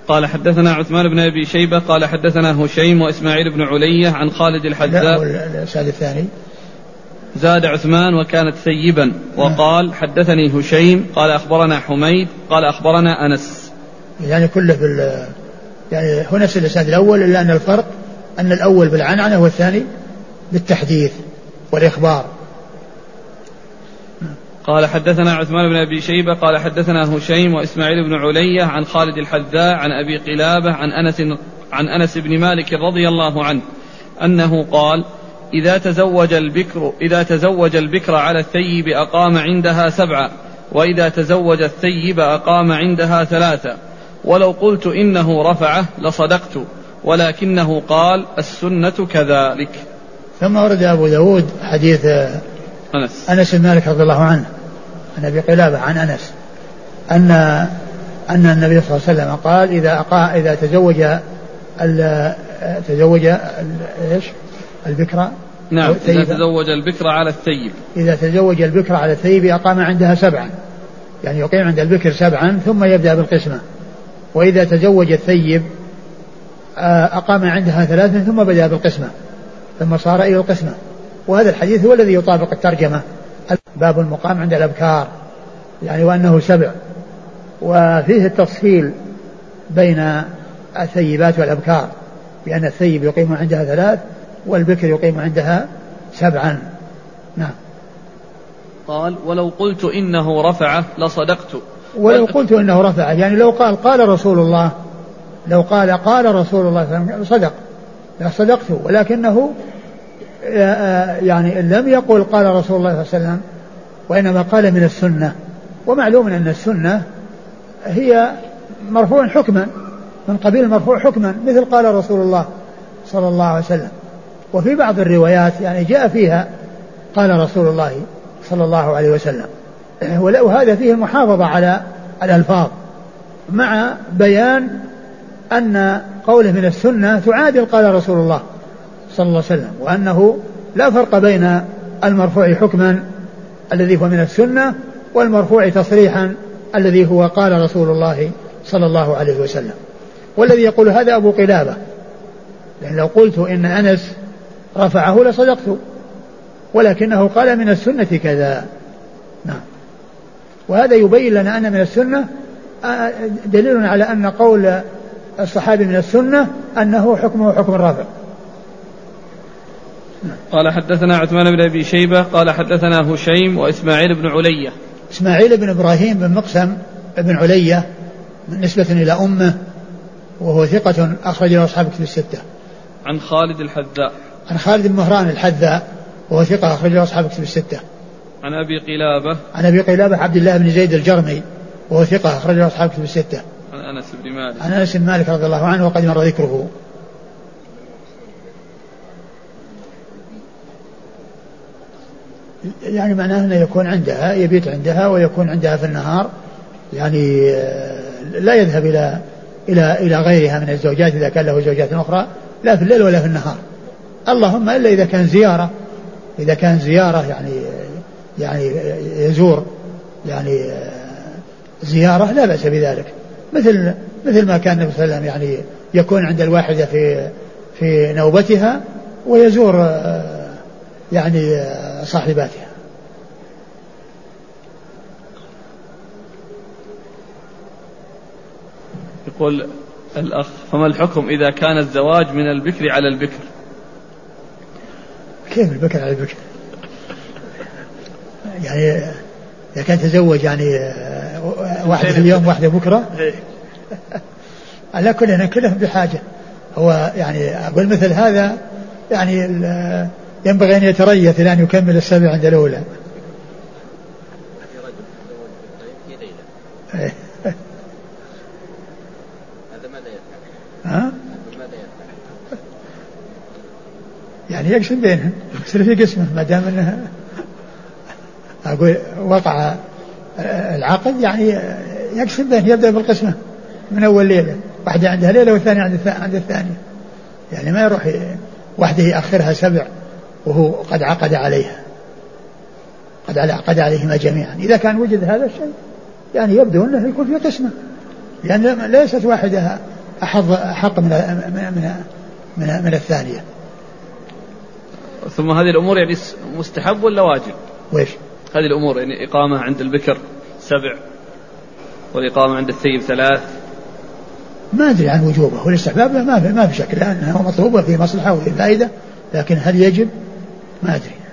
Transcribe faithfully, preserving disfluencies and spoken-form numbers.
قال حدثنا عثمان بن أبي شيبة قال حدثنا هشيم وإسماعيل بن علية عن خالد الحذاء. الإسناد الثاني زاد عثمان وكانت ثيبا وقال حدثني هشيم قال أخبرنا حميد قال أخبرنا أنس. يعني كله بال يعني هنا نفس الإسناد الأول إلا أن الفرق أن الأول بالعنعنة والثاني بالتحديث والإخبار. قال حدثنا عثمان بن أبي شيبة قال حدثنا هشيم وإسماعيل بن علية عن خالد الحذاء عن أبي قلابة عن أنس عن أنس بن مالك رضي الله عنه أنه قال إذا تزوج البكر إذا تزوج البكر على الثيب أقام عندها سبعة وإذا تزوج الثيب أقام عندها ثلاثة ولو قلت إنه رفعه لصدقت ولكنه قال السنة كذلك. ثم ورد أبو داود حديث أنس أنس بن مالك رضي الله عنه عن أبي قلابة عن أنس أن أن النبي صلى الله عليه وسلم قال إذا أقا إذا تزوج تزوج إيش البكرة نعم إذا تزوج البكر على الثيب إذا تزوج البكر على الثيب أقام عندها سبعا يعني يقيم عند البكر سبعا ثم يبدأ بالقسمة. وإذا تزوج الثيب أقام عندها ثلاثا ثم بدأ بالقسمة ثم صار إلى القسمة. وهذا الحديث هو الذي يطابق الترجمة باب المقام عند الأبكار يعني وأنه سبع وفيه التفصيل بين الثيبات والأبكار بأن الثيب يقيم عندها ثلاث والبكر يقيم عندها سبعا. نعم. قال ولو قلت إنه رفعه لصدقت. ولو قلت إنه رفعه يعني لو قال قال رسول الله لو قال قال رسول الله صدق لا صدقت ولكنه يعني لم يقل قال رسول الله صلى الله عليه وسلم وإنما قال من السنة. ومعلوم أن السنة هي مرفوع حكما من قبيل المرفوع حكما مثل قال رسول الله صلى الله عليه وسلم. وفي بعض الروايات يعني جاء فيها قال رسول الله صلى الله عليه وسلم وهذا فيه المحافظة على الألفاظ مع بيان أن قوله من السنة تعادل قال رسول الله صلى الله عليه وسلم وأنه لا فرق بين المرفوع حكما الذي هو من السنة والمرفوع تصريحا الذي هو قال رسول الله صلى الله عليه وسلم. والذي يقول هذا أبو قلابة لأن لو قلت إن أنس رفعه لصدقت ولكنه قال من السنة كذا. نعم. وهذا يبين لنا أن من السنة دليل على أن قول الصحابي من السنة أنه حكمه حكم الرافع. قال حدثنا عثمان بن أبي شيبة قال حدثنا هشيم وإسماعيل بن علية. إسماعيل بن إبراهيم بن مقسم بن علية نسبة إلى أمه وهو ثقة أخرج له أصحاب كتب الستة. عن خالد الحذاء عن خالد بن مهران الحذاء وهو ثقة أخرج له أصحاب كتب الستة. عن أبي قلابة عن أبي قلابة عبد الله بن زيد الجرمي وهو ثقة أخرج له أصحاب كتب الستة. عن أنس بن مالك عن أنس بن مالك رضي الله عنه وقد مر ذكره. يعني معناه أنه يكون عندها يبيت عندها ويكون عندها في النهار يعني لا يذهب إلى إلى إلى غيرها من الزوجات إذا كان له زوجات أخرى لا في الليل ولا في النهار اللهم إلا إذا كان زيارة إذا كان زيارة يعني يعني يزور يعني زيارة لا بأس بذلك مثل مثل ما كان النبي صلى الله عليه وسلم يعني يكون عند الواحدة في في نوبتها ويزور يعني صاحباتها. يقول الأخ فما الحكم إذا كان الزواج من البكر على البكر؟ كيف البكر على البكر؟ يعني إذا كان تزوج يعني واحدة في اليوم واحدة بكرة على كلنا كلهم بحاجة. هو يعني أقول مثل هذا يعني ينبغي أن يتريث إلى أن يكمل السبع عند الأولى. ها؟ يعني يقسم بينهم يصير في قسمه ما دام انه اقول وقع العقد يعني يقسم بينهم يبدا بالقسمه من اول ليله واحده عندها ليله والثانيه عند الثانيه يعني ما يروح واحده ياخرها سبع وهو قد عقد عليها قد عقد عليهما جميعا. اذا كان وجد هذا الشيء يعني يبدو انه يكون في قسمه لان يعني ليست واحده أحظ أحق من من من, من الثانية. ثم هذه الأمور يعني مستحب ولا واجب؟ وإيش هذه الأمور يعني إقامة عند البكر سبع والإقامة عند الثيب ثلاث؟ ما أدري عن وجوبه والاستحباب ما في ما في شك، لأنه مطلوب وفي مصلحة وفي فائدة، لكن هل يجب ما أدري.